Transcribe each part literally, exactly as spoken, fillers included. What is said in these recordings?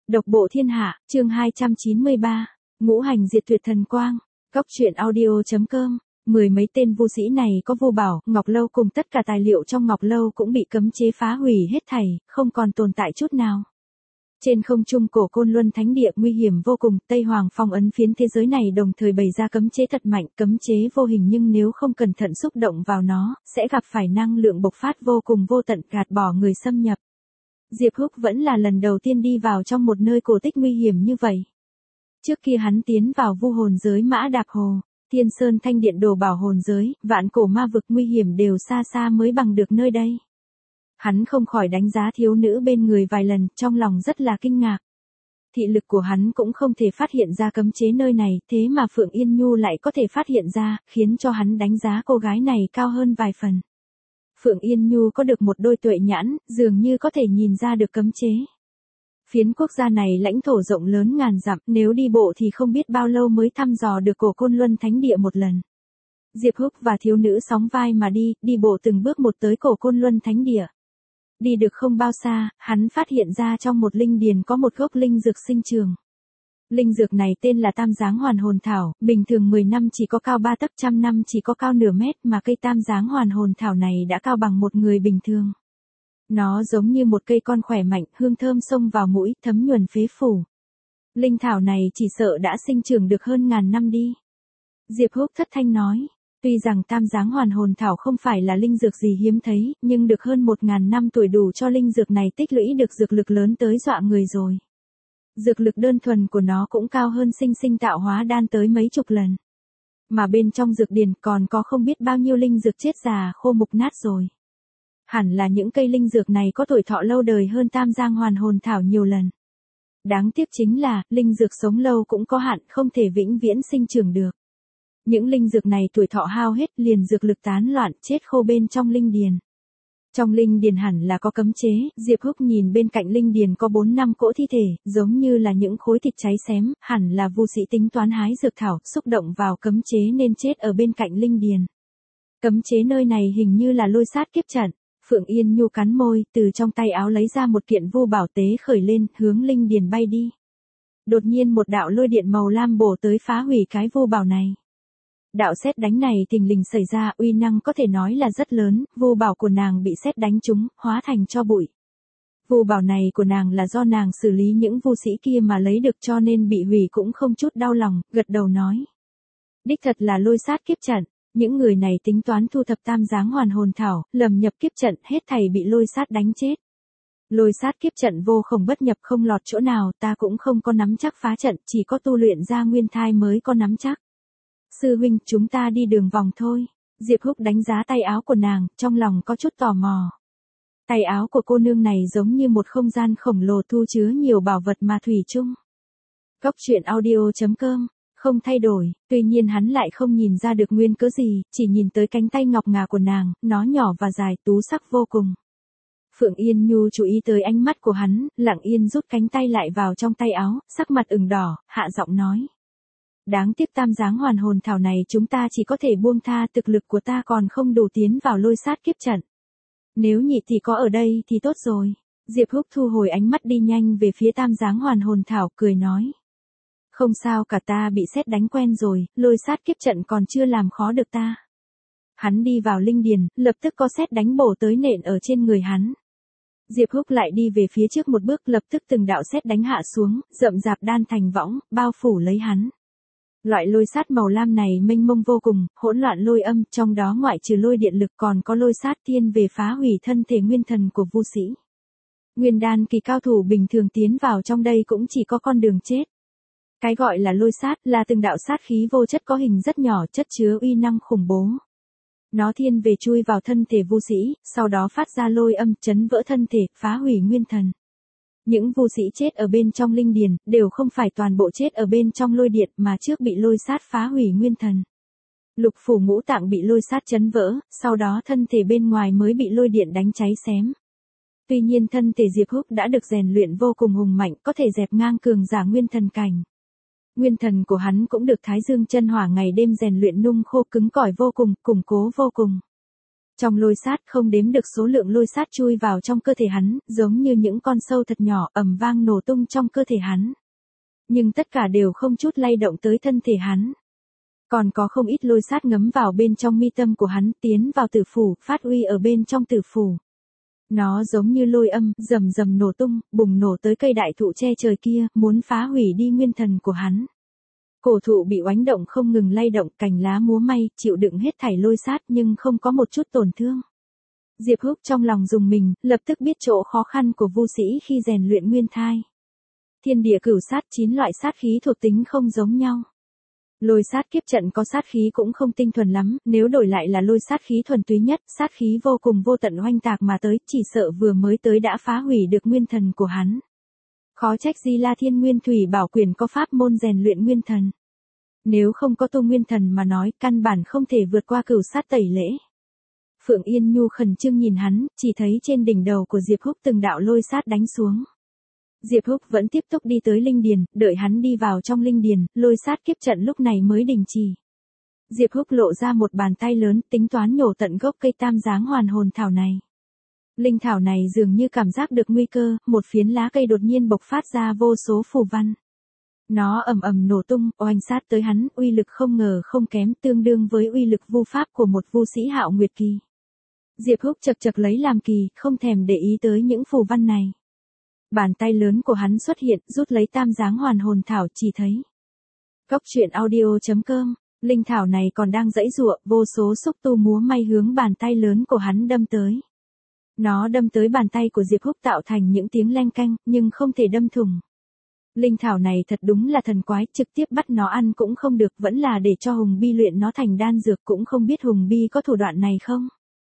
Độc bộ thiên hạ, chương hai trăm chín mươi ba, ngũ hành diệt tuyệt thần quang, góc truyện audio chấm com. Mười mấy tên vu sĩ này có vô bảo, ngọc lâu cùng tất cả tài liệu trong ngọc lâu cũng bị cấm chế phá hủy hết thảy, không còn tồn tại chút nào. Trên không trung cổ Côn Luân Thánh Địa nguy hiểm vô cùng, Tây Hoàng phong ấn phiến thế giới này đồng thời bày ra cấm chế thật mạnh, cấm chế vô hình nhưng nếu không cẩn thận xúc động vào nó, sẽ gặp phải năng lượng bộc phát vô cùng vô tận gạt bỏ người xâm nhập. Diệp Húc vẫn là lần đầu tiên đi vào trong một nơi cổ tích nguy hiểm như vậy. Trước kia hắn tiến vào vu hồn giới Mã Đạp Hồ, Thiên Sơn Thanh Điện đồ bảo hồn giới, vạn cổ ma vực nguy hiểm đều xa xa mới bằng được nơi đây. Hắn không khỏi đánh giá thiếu nữ bên người vài lần, trong lòng rất là kinh ngạc. Thị lực của hắn cũng không thể phát hiện ra cấm chế nơi này, thế mà Phượng Yên Nhu lại có thể phát hiện ra, khiến cho hắn đánh giá cô gái này cao hơn vài phần. Phượng Yên Nhu có được một đôi tuệ nhãn, dường như có thể nhìn ra được cấm chế. Phiến quốc gia này lãnh thổ rộng lớn ngàn dặm, nếu đi bộ thì không biết bao lâu mới thăm dò được cổ Côn Luân Thánh Địa một lần. Diệp Húc và thiếu nữ sóng vai mà đi, đi bộ từng bước một tới cổ Côn Luân Thánh Địa. Đi được không bao xa, hắn phát hiện ra trong một linh điền có một gốc linh dược sinh trường. Linh dược này tên là Tam Giáng Hoàn Hồn Thảo, bình thường mười năm chỉ có cao ba tấc, trăm năm chỉ có cao nửa mét, mà cây Tam Giáng Hoàn Hồn Thảo này đã cao bằng một người bình thường. Nó giống như một cây con khỏe mạnh, hương thơm xông vào mũi, thấm nhuần phế phủ. Linh thảo này chỉ sợ đã sinh trưởng được hơn ngàn năm đi. Diệp Húc thất thanh nói, tuy rằng Tam Giáng Hoàn Hồn Thảo không phải là linh dược gì hiếm thấy, nhưng được hơn một ngàn năm tuổi đủ cho linh dược này tích lũy được dược lực lớn tới dọa người rồi. Dược lực đơn thuần của nó cũng cao hơn sinh sinh tạo hóa đan tới mấy chục lần. Mà bên trong dược điền còn có không biết bao nhiêu linh dược chết già khô mục nát rồi. Hẳn là những cây linh dược này có tuổi thọ lâu đời hơn Tam Giáng Hoàn Hồn Thảo nhiều lần. Đáng tiếc chính là, linh dược sống lâu cũng có hạn, không thể vĩnh viễn sinh trưởng được. Những linh dược này tuổi thọ hao hết, liền dược lực tán loạn, chết khô bên trong linh điền. Trong linh điền hẳn là có cấm chế, Diệp Húc nhìn bên cạnh linh điền có bốn năm cỗ thi thể, giống như là những khối thịt cháy xém, hẳn là vu sĩ tính toán hái dược thảo, xúc động vào cấm chế nên chết ở bên cạnh linh điền. Cấm chế nơi này hình như là lôi sát kiếp trận. Phượng Yên Nhu cắn môi, từ trong tay áo lấy ra một kiện vu bảo tế khởi lên, hướng linh điền bay đi. Đột nhiên một đạo lôi điện màu lam bổ tới phá hủy cái vu bảo này. Đạo sét đánh này thình lình xảy ra, uy năng có thể nói là rất lớn, vu bảo của nàng bị sét đánh trúng, hóa thành tro bụi. Vu bảo này của nàng là do nàng xử lý những vu sĩ kia mà lấy được cho nên bị hủy cũng không chút đau lòng, gật đầu nói. Đích thật là lôi sát kiếp trận, những người này tính toán thu thập Tam Giáng Hoàn Hồn Thảo, lầm nhập kiếp trận, hết thảy bị lôi sát đánh chết. Lôi sát kiếp trận vô khổng bất nhập không lọt chỗ nào, ta cũng không có nắm chắc phá trận, chỉ có tu luyện ra nguyên thai mới có nắm chắc. Sư huynh, chúng ta đi đường vòng thôi. Diệp Húc đánh giá tay áo của nàng, trong lòng có chút tò mò. Tay áo của cô nương này giống như một không gian khổng lồ thu chứa nhiều bảo vật mà thủy chung. Góc truyện audio chấm com, không thay đổi, tuy nhiên hắn lại không nhìn ra được nguyên cớ gì, chỉ nhìn tới cánh tay ngọc ngà của nàng, nó nhỏ và dài, tú sắc vô cùng. Phượng Yên Nhu chú ý tới ánh mắt của hắn, lặng yên rút cánh tay lại vào trong tay áo, sắc mặt ửng đỏ, hạ giọng nói. Đáng tiếc Tam Giáng Hoàn Hồn Thảo này chúng ta chỉ có thể buông tha, thực lực của ta còn không đủ tiến vào lôi sát kiếp trận. Nếu nhị thì có ở đây thì tốt rồi. Diệp Húc thu hồi ánh mắt đi nhanh về phía Tam Giáng Hoàn Hồn Thảo, cười nói. Không sao cả, ta bị sét đánh quen rồi, lôi sát kiếp trận còn chưa làm khó được ta. Hắn đi vào linh điền, lập tức có sét đánh bổ tới nện ở trên người hắn. Diệp Húc lại đi về phía trước một bước, lập tức từng đạo sét đánh hạ xuống, rậm rạp đan thành võng, bao phủ lấy hắn. Loại lôi sát màu lam này mênh mông vô cùng, hỗn loạn lôi âm, trong đó ngoại trừ lôi điện lực còn có lôi sát thiên về phá hủy thân thể nguyên thần của vu sĩ. Nguyên đan kỳ cao thủ bình thường tiến vào trong đây cũng chỉ có con đường chết. Cái gọi là lôi sát là từng đạo sát khí vô chất có hình rất nhỏ, chất chứa uy năng khủng bố. Nó thiên về chui vào thân thể vu sĩ, sau đó phát ra lôi âm, chấn vỡ thân thể, phá hủy nguyên thần. Những vu sĩ chết ở bên trong linh điền, đều không phải toàn bộ chết ở bên trong lôi điện mà trước bị lôi sát phá hủy nguyên thần. Lục phủ ngũ tạng bị lôi sát chấn vỡ, sau đó thân thể bên ngoài mới bị lôi điện đánh cháy xém. Tuy nhiên thân thể Diệp Húc đã được rèn luyện vô cùng hùng mạnh, có thể dẹp ngang cường giả nguyên thần cảnh. Nguyên thần của hắn cũng được Thái Dương chân hỏa ngày đêm rèn luyện nung khô cứng cỏi vô cùng, củng cố vô cùng. Trong lôi sát không đếm được số lượng lôi sát chui vào trong cơ thể hắn, giống như những con sâu thật nhỏ ầm vang nổ tung trong cơ thể hắn. Nhưng tất cả đều không chút lay động tới thân thể hắn. Còn có không ít lôi sát ngấm vào bên trong mi tâm của hắn, tiến vào tử phủ, phát uy ở bên trong tử phủ. Nó giống như lôi âm, rầm rầm nổ tung, bùng nổ tới cây đại thụ che trời kia, muốn phá hủy đi nguyên thần của hắn. Cổ thụ bị oánh động không ngừng lay động, cành lá múa may, chịu đựng hết thảy lôi sát nhưng không có một chút tổn thương. Diệp Húc trong lòng dùng mình, lập tức biết chỗ khó khăn của vu sĩ khi rèn luyện nguyên thai. Thiên địa cửu sát, chín loại sát khí thuộc tính không giống nhau. Lôi sát kiếp trận có sát khí cũng không tinh thuần lắm, nếu đổi lại là lôi sát khí thuần túy nhất, sát khí vô cùng vô tận oanh tạc mà tới, chỉ sợ vừa mới tới đã phá hủy được nguyên thần của hắn. Khó trách Di La Thiên Nguyên Thủy Bảo Quyền có pháp môn rèn luyện nguyên thần. Nếu không có tu nguyên thần mà nói, căn bản không thể vượt qua cửu sát tẩy lễ. Phượng Yên Nhu khẩn trương nhìn hắn, chỉ thấy trên đỉnh đầu của Diệp Húc từng đạo lôi sát đánh xuống. Diệp Húc vẫn tiếp tục đi tới linh điền, đợi hắn đi vào trong linh điền, lôi sát kiếp trận lúc này mới đình chỉ. Diệp Húc lộ ra một bàn tay lớn, tính toán nhổ tận gốc cây tam dáng hoàn hồn thảo này. Linh thảo này dường như cảm giác được nguy cơ, một phiến lá cây đột nhiên bộc phát ra vô số phù văn. Nó ầm ầm nổ tung, oanh sát tới hắn, uy lực không ngờ không kém, tương đương với uy lực vu pháp của một vu sĩ Hạo Nguyệt Kỳ. Diệp Húc chật chật lấy làm kỳ, không thèm để ý tới những phù văn này. Bàn tay lớn của hắn xuất hiện, rút lấy tam dáng hoàn hồn thảo, chỉ thấy. Góc truyện audio chấm com, linh thảo này còn đang giãy giụa, vô số xúc tu múa may hướng bàn tay lớn của hắn đâm tới. Nó đâm tới bàn tay của Diệp Húc tạo thành những tiếng leng keng, nhưng không thể đâm thủng. Linh thảo này thật đúng là thần quái, trực tiếp bắt nó ăn cũng không được, vẫn là để cho Hùng Bi luyện nó thành đan dược, cũng không biết Hùng Bi có thủ đoạn này không.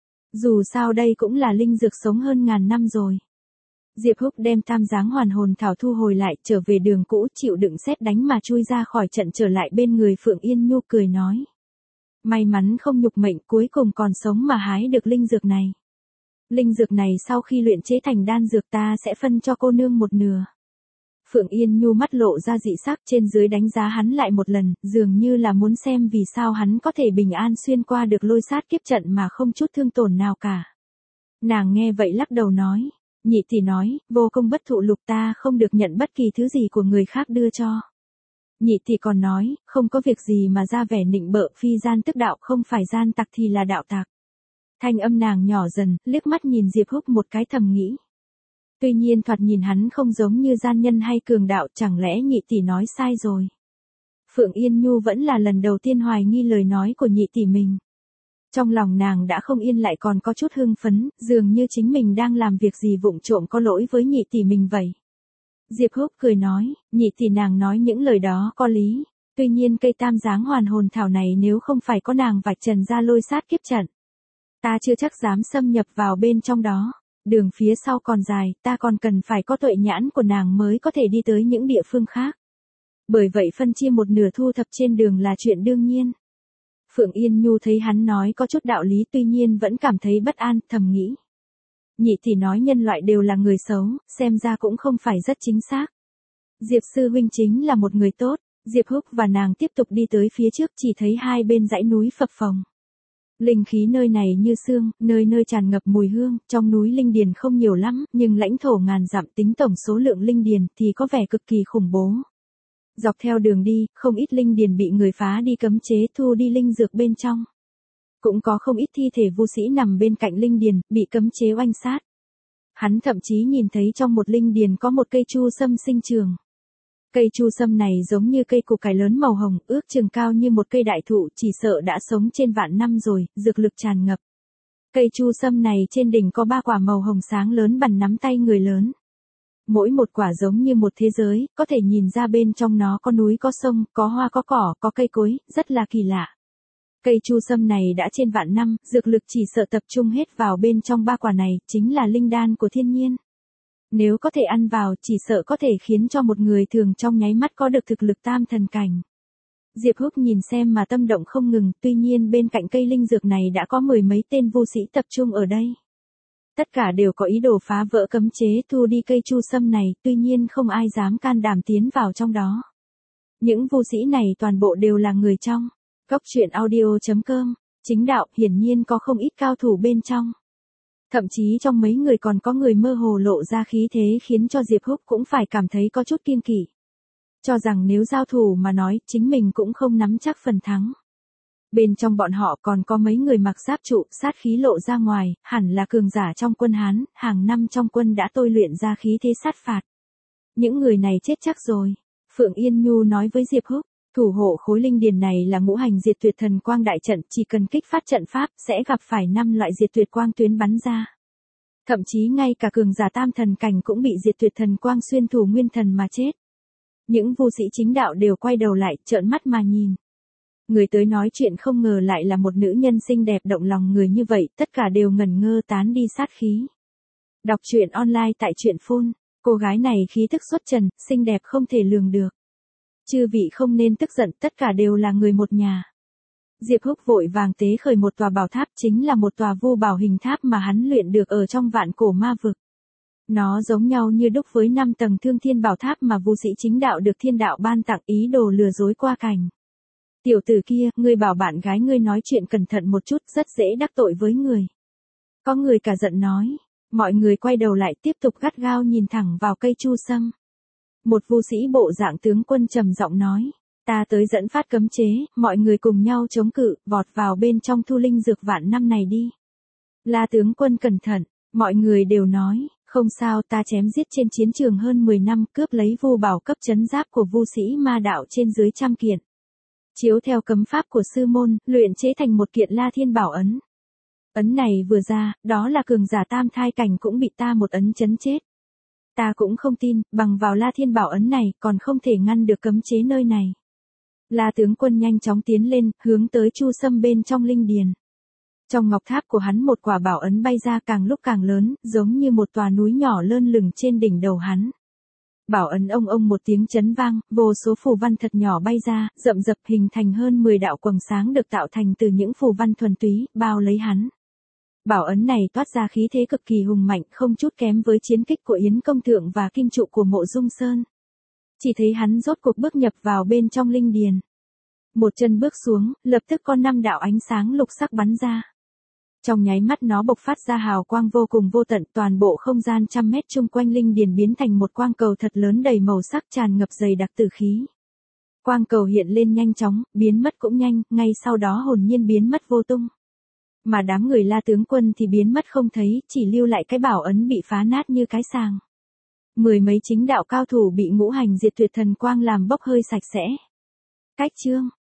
Dù sao đây cũng là linh dược sống hơn ngàn năm rồi. Diệp Húc đem tam dáng hoàn hồn thảo thu hồi lại, trở về đường cũ, chịu đựng sét đánh mà chui ra khỏi trận, trở lại bên người Phượng Yên Nhu cười nói. May mắn không nhục mệnh, cuối cùng còn sống mà hái được linh dược này. Linh dược này sau khi luyện chế thành đan dược ta sẽ phân cho cô nương một nửa. Phượng Yên Nhu mắt lộ ra dị sắc, trên dưới đánh giá hắn lại một lần, dường như là muốn xem vì sao hắn có thể bình an xuyên qua được lôi sát kiếp trận mà không chút thương tổn nào cả. Nàng nghe vậy lắc đầu nói. Nhị tỷ nói, vô công bất thụ lục, ta không được nhận bất kỳ thứ gì của người khác đưa cho. Nhị tỷ còn nói, không có việc gì mà ra vẻ nịnh bợ, phi gian tức đạo, không phải gian tặc thì là đạo tặc. Thanh âm nàng nhỏ dần, liếc mắt nhìn Diệp Húc một cái thầm nghĩ. Tuy nhiên thoạt nhìn hắn không giống như gian nhân hay cường đạo, chẳng lẽ nhị tỷ nói sai rồi. Phượng Yên Nhu vẫn là lần đầu tiên hoài nghi lời nói của nhị tỷ mình. Trong lòng nàng đã không yên lại còn có chút hưng phấn, dường như chính mình đang làm việc gì vụng trộm có lỗi với nhị tỷ mình vậy. Diệp Húc cười nói, nhị tỷ nàng nói những lời đó có lý, tuy nhiên cây tam dáng hoàn hồn thảo này nếu không phải có nàng vạch trần ra lôi sát kiếp trận, ta chưa chắc dám xâm nhập vào bên trong đó, đường phía sau còn dài, ta còn cần phải có tuệ nhãn của nàng mới có thể đi tới những địa phương khác. Bởi vậy phân chia một nửa thu thập trên đường là chuyện đương nhiên. Phượng Yên Nhu thấy hắn nói có chút đạo lý, tuy nhiên vẫn cảm thấy bất an, thầm nghĩ. Nhị tỷ nói nhân loại đều là người xấu, xem ra cũng không phải rất chính xác. Diệp sư huynh chính là một người tốt. Diệp Húc và nàng tiếp tục đi tới phía trước, chỉ thấy hai bên dãy núi phập phồng. Linh khí nơi này như sương, nơi nơi tràn ngập mùi hương, trong núi linh điền không nhiều lắm, nhưng lãnh thổ ngàn dặm, tính tổng số lượng linh điền thì có vẻ cực kỳ khủng bố. Dọc theo đường đi, không ít linh điền bị người phá đi cấm chế, thu đi linh dược bên trong. Cũng có không ít thi thể vu sĩ nằm bên cạnh linh điền, bị cấm chế oanh sát. Hắn thậm chí nhìn thấy trong một linh điền có một cây chu sâm sinh trường. Cây chu sâm này giống như cây củ cải lớn màu hồng, ước chừng cao như một cây đại thụ, chỉ sợ đã sống trên vạn năm rồi, dược lực tràn ngập. Cây chu sâm này trên đỉnh có ba quả màu hồng sáng lớn bằng nắm tay người lớn. Mỗi một quả giống như một thế giới, có thể nhìn ra bên trong nó có núi có sông, có hoa có cỏ, có cây cối, rất là kỳ lạ. Cây chu sâm này đã trên vạn năm, dược lực chỉ sợ tập trung hết vào bên trong ba quả này, chính là linh đan của thiên nhiên. Nếu có thể ăn vào, chỉ sợ có thể khiến cho một người thường trong nháy mắt có được thực lực tam thần cảnh. Diệp Húc nhìn xem mà tâm động không ngừng, tuy nhiên bên cạnh cây linh dược này đã có mười mấy tên vu sĩ tập trung ở đây. Tất cả đều có ý đồ phá vỡ cấm chế thu đi cây chu sâm này, tuy nhiên không ai dám can đảm tiến vào trong đó. Những vu sĩ này toàn bộ đều là người trong. Góc truyện audio chấm com Chính đạo hiển nhiên có không ít cao thủ bên trong. Thậm chí trong mấy người còn có người mơ hồ lộ ra khí thế khiến cho Diệp Húc cũng phải cảm thấy có chút kiêng kỵ. Cho rằng nếu giao thủ mà nói chính mình cũng không nắm chắc phần thắng. Bên trong bọn họ còn có mấy người mặc giáp trụ, sát khí lộ ra ngoài, hẳn là cường giả trong quân Hán, hàng năm trong quân đã tôi luyện ra khí thế sát phạt. Những người này chết chắc rồi. Phượng Yên Nhu nói với Diệp Húc, thủ hộ khối linh điền này là ngũ hành diệt tuyệt thần quang đại trận, chỉ cần kích phát trận pháp sẽ gặp phải năm loại diệt tuyệt quang tuyến bắn ra. Thậm chí ngay cả cường giả tam thần cảnh cũng bị diệt tuyệt thần quang xuyên thủng nguyên thần mà chết. Những vu sĩ chính đạo đều quay đầu lại, trợn mắt mà nhìn. Người tới nói chuyện không ngờ lại là một nữ nhân xinh đẹp động lòng người như vậy, tất cả đều ngẩn ngơ tán đi sát khí. Đọc truyện online tại truyện phun, cô gái này khí thức xuất trần, xinh đẹp không thể lường được. Chư vị không nên tức giận, tất cả đều là người một nhà. Diệp Húc vội vàng tế khởi một tòa bảo tháp, chính là một tòa vu bảo hình tháp mà hắn luyện được ở trong vạn cổ ma vực. Nó giống nhau như đúc với năm tầng thương thiên bảo tháp mà vu sĩ chính đạo được thiên đạo ban tặng, ý đồ lừa dối qua cảnh. Tiểu tử kia, ngươi bảo bạn gái ngươi nói chuyện cẩn thận một chút, rất dễ đắc tội với người. Có người cả giận nói, mọi người quay đầu lại tiếp tục gắt gao nhìn thẳng vào cây chu sâm. Một vu sĩ bộ dạng tướng quân trầm giọng nói, ta tới dẫn phát cấm chế, mọi người cùng nhau chống cự, vọt vào bên trong thu linh dược vạn năm này đi. La tướng quân cẩn thận, mọi người đều nói, không sao, ta chém giết trên chiến trường hơn mười năm, cướp lấy vu bảo cấp trấn giáp của vu sĩ ma đạo trên dưới trăm kiện. Chiếu theo cấm pháp của sư môn, luyện chế thành một kiện La Thiên Bảo ấn. Ấn này vừa ra, đó là cường giả tam thai cảnh cũng bị ta một ấn chấn chết. Ta cũng không tin, bằng vào La Thiên Bảo ấn này, còn không thể ngăn được cấm chế nơi này. La tướng quân nhanh chóng tiến lên, hướng tới chu sâm bên trong linh điền. Trong ngọc tháp của hắn một quả bảo ấn bay ra càng lúc càng lớn, giống như một tòa núi nhỏ lơ lửng trên đỉnh đầu hắn. Bảo ấn ông ông một tiếng chấn vang, vô số phù văn thật nhỏ bay ra, rậm rập hình thành hơn mười đạo quầng sáng được tạo thành từ những phù văn thuần túy, bao lấy hắn. Bảo ấn này toát ra khí thế cực kỳ hùng mạnh, không chút kém với chiến kích của Yến Công Thượng và kim trụ của Mộ Dung Sơn. Chỉ thấy hắn rốt cuộc bước nhập vào bên trong linh điền. Một chân bước xuống, lập tức có năm đạo ánh sáng lục sắc bắn ra. Trong nháy mắt nó bộc phát ra hào quang vô cùng vô tận, toàn bộ không gian trăm mét chung quanh linh điền biến thành một quang cầu thật lớn đầy màu sắc tràn ngập dày đặc tử khí. Quang cầu hiện lên nhanh chóng, biến mất cũng nhanh, ngay sau đó hồn nhiên biến mất vô tung. Mà đám người La tướng quân thì biến mất không thấy, chỉ lưu lại cái bảo ấn bị phá nát như cái sàng. Mười mấy chính đạo cao thủ bị ngũ hành diệt tuyệt thần quang làm bốc hơi sạch sẽ. Cách chương